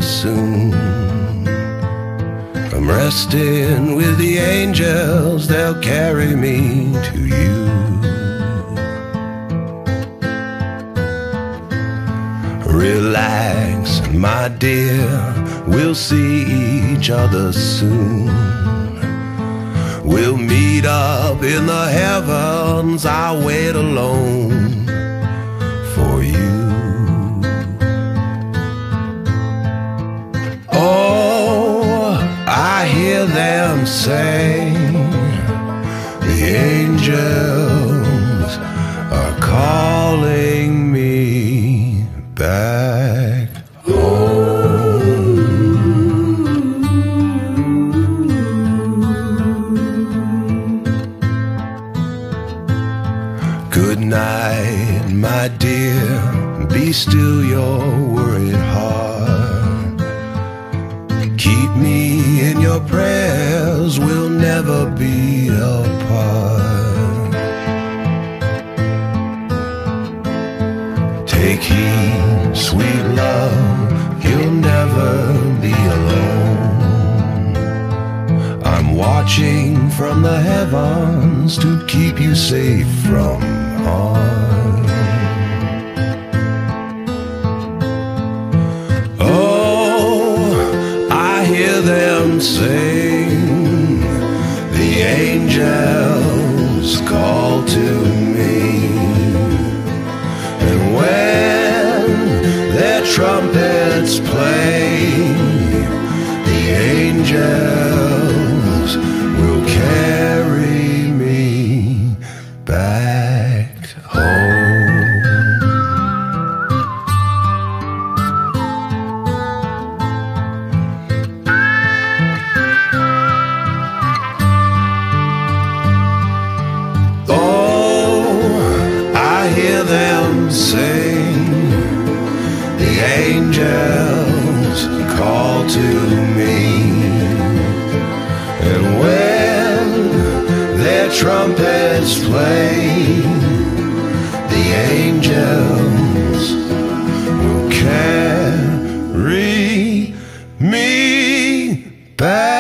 soon. I'm resting with the angels, they'll carry me to you. Relax, my dear, we'll see each other soon. We'll meet up in the heavens, I'll wait alone for you. Oh, I hear them say the angels are calling me back home. Good night, my dear, be still your worried heart. Keep me in your prayers, we'll never be apart. Take heed, sweet love, you'll never be alone. I'm watching from the heavens to keep you safe from harm. Oh, I hear them sing, the angels call to me. And when their trumpets play, the angels will carry me back home. Oh, I hear them sing, the angels call to me. And when their trumpets play, the angels will carry me back.